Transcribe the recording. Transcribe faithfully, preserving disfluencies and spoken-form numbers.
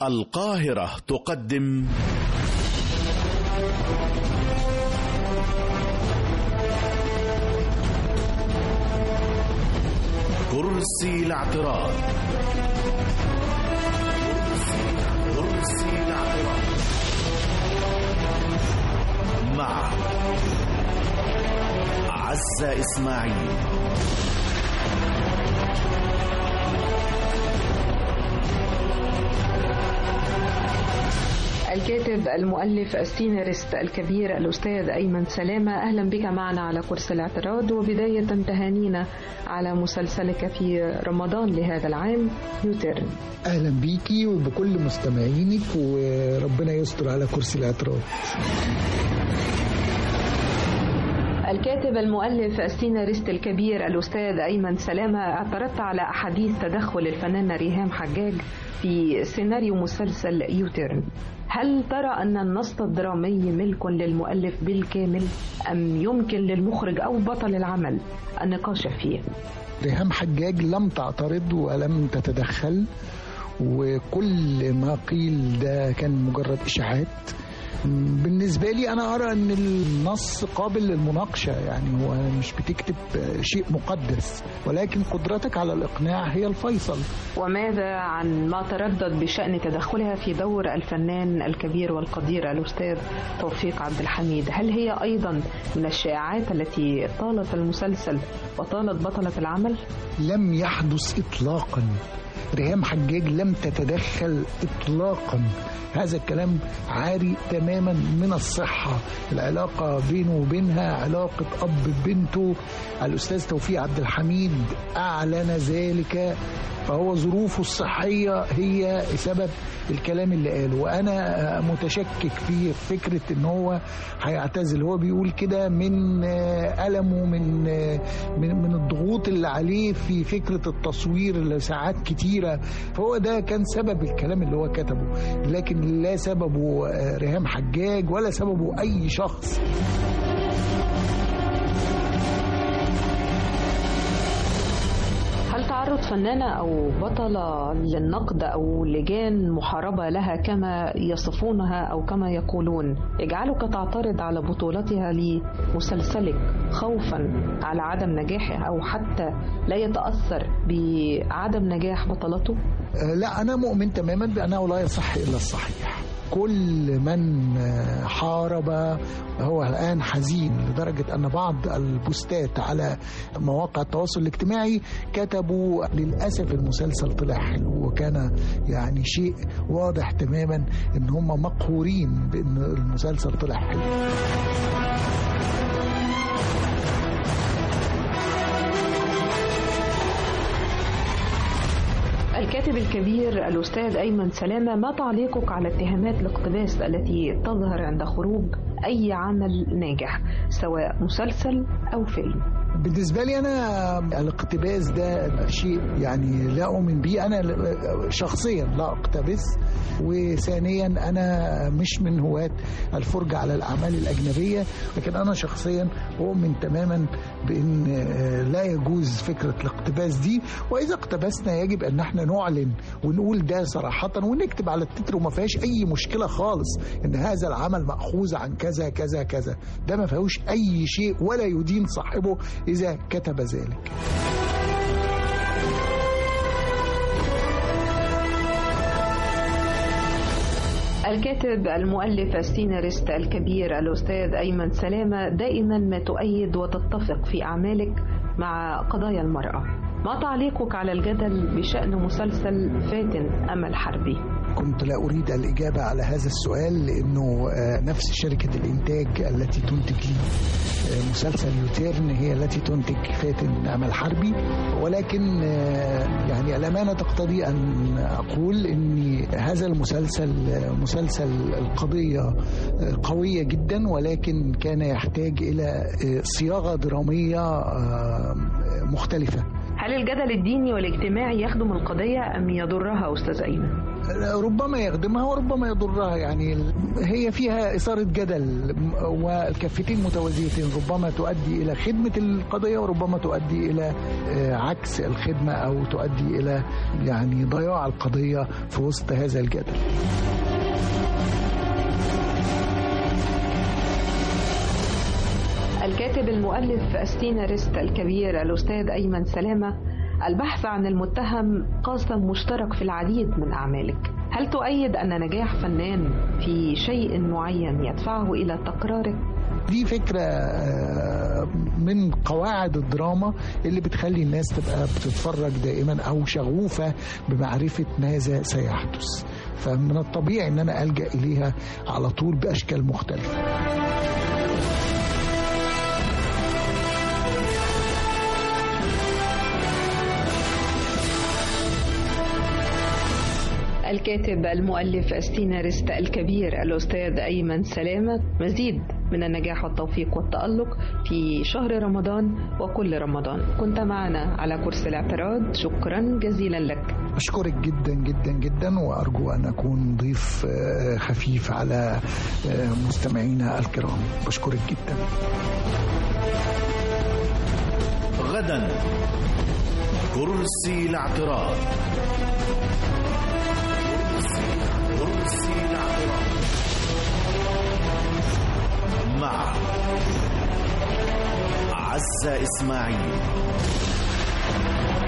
القاهرة تقدم كرسي الاعتراض. كرسي الاعتراض مع عزة إسماعيل. الكاتب المؤلف السيناريست الكبير الأستاذ أيمن سلامة، أهلا بك معنا على كرسي الاعتراض. وبداية تهانينا على مسلسلك في رمضان لهذا العام يوتيرن. أهلا بيكي وبكل مستمعينك، وربنا يستر على كرسي الاعتراض. الكاتب المؤلف السيناريست الكبير الأستاذ أيمن سلامة، اعترضت على أحاديث تدخل الفنانة ريهام حجاج في سيناريو مسلسل يوتيرن. هل ترى أن النص الدرامي ملك للمؤلف بالكامل أم يمكن للمخرج أو بطل العمل النقاش فيه؟ ريهام حجاج لم تعترض ولم تتدخل، وكل ما قيل ده كان مجرد إشاعات. بالنسبة لي أنا أرى أن النص قابل للمناقشة، يعني هو مش بتكتب شيء مقدس، ولكن قدرتك على الإقناع هي الفيصل. وماذا عن ما تردد بشأن تدخلها في دور الفنان الكبير والقدير الأستاذ توفيق عبد الحميد؟ هل هي أيضا من الشائعات التي طالت المسلسل وطالت بطلة العمل؟ لم يحدث إطلاقا. ريهام حجاج لم تتدخل إطلاقا، هذا الكلام عاري تماما من الصحة. العلاقة بينه وبينها علاقة أب ببنته. الأستاذ توفيق عبد الحميد أعلن ذلك، فهو ظروفه الصحية هي سبب الكلام اللي قاله. وأنا متشكك في فكرة إن هو هيعتزل. هو بيقول كده من ألمه، من من من الضغوط اللي عليه في فكرة التصوير لساعات كتيرة، فهو ده كان سبب الكلام اللي هو كتبه، لكن لا سببه ريهام حجاج ولا سببه أي شخص. هل تعرض فنانة أو بطلة للنقد أو لجان محاربة لها كما يصفونها أو كما يقولون يجعلك تعترض على بطولتها لمسلسلك خوفا على عدم نجاحه أو حتى لا يتأثر بعدم نجاح بطلته؟ لا، أنا مؤمن تماما بأنه لا يصح إلا الصحيح. كل من حارب هو الآن حزين، لدرجة أن بعض البوستات على مواقع التواصل الاجتماعي كتبوا للأسف المسلسل طلع حلو، وكان يعني شيء واضح تماما أن هم مقهورين بأن المسلسل طلع حلو. الكاتب الكبير الأستاذ أيمن سلامة، ما تعليقك على اتهامات الاقتباس التي تظهر عند خروج أي عمل ناجح سواء مسلسل أو فيلم؟ بالنسبة لي أنا الاقتباس ده شيء يعني لا أؤمن به. أنا شخصيا لا أقتبس، وثانيا أنا مش من هواة الفرجة على الأعمال الأجنبية، لكن أنا شخصيا أؤمن تماما بأن لا يجوز فكرة الاقتباس دي. وإذا اقتبسنا يجب أن احنا نعلن ونقول ده صراحة، ونكتب على التتر، وما فيهاش أي مشكلة خالص إن هذا العمل مأخوذ عن كذا كذا كذا. ده ما فيهوش أي شيء ولا يدين صاحبه إذا كتب ذلك. الكاتب المؤلف السيناريست الكبير الأستاذ أيمن سلامة، دائما ما تؤيد وتتفق في أعمالك مع قضايا المرأة. ما تعليقك على الجدل بشأن مسلسل فاتن أمل حربي؟ كنت لا أريد الإجابة على هذا السؤال، لأنه نفس شركة الإنتاج التي تنتج لي مسلسل يوتيرن هي التي تنتج فاتن أمل حربي. ولكن يعني الأمانة تقتضي أن أقول أن هذا المسلسل مسلسل القضية قوية جدا، ولكن كان يحتاج إلى صياغة درامية مختلفة. هل الجدل الديني والاجتماعي يخدم القضية أم يضرها أستاذ أيمن؟ ربما يخدمها وربما يضرها. يعني هي فيها إثارة جدل والكفتين متوازيتين، ربما تؤدي إلى خدمة القضية وربما تؤدي إلى عكس الخدمة أو تؤدي إلى يعني ضياع القضية في وسط هذا الجدل. الكاتب المؤلف السيناريست الكبير الأستاذ أيمن سلامة، البحث عن المتهم قاسم مشترك في العديد من أعمالك. هل تؤيد أن نجاح فنان في شيء معين يدفعه إلى تكراره؟ دي فكرة من قواعد الدراما اللي بتخلي الناس تبقى بتتفرج دائما أو شغوفة بمعرفة ماذا سيحدث، فمن الطبيعي أن أنا ألجأ إليها على طول بأشكال مختلفة. الكاتب المؤلف السيناريست الكبير الأستاذ أيمن سلامة، مزيد من النجاح والتوفيق والتألق في شهر رمضان وكل رمضان. كنت معنا على كرسي الاعتراض، شكرا جزيلا لك. أشكرك جدا جدا جدا، وأرجو أن أكون ضيف خفيف على مستمعينا الكرام. بشكرك جدا. غدا كرسي الاعتراض. كرسي الاعتراض مع عزة إسماعيل.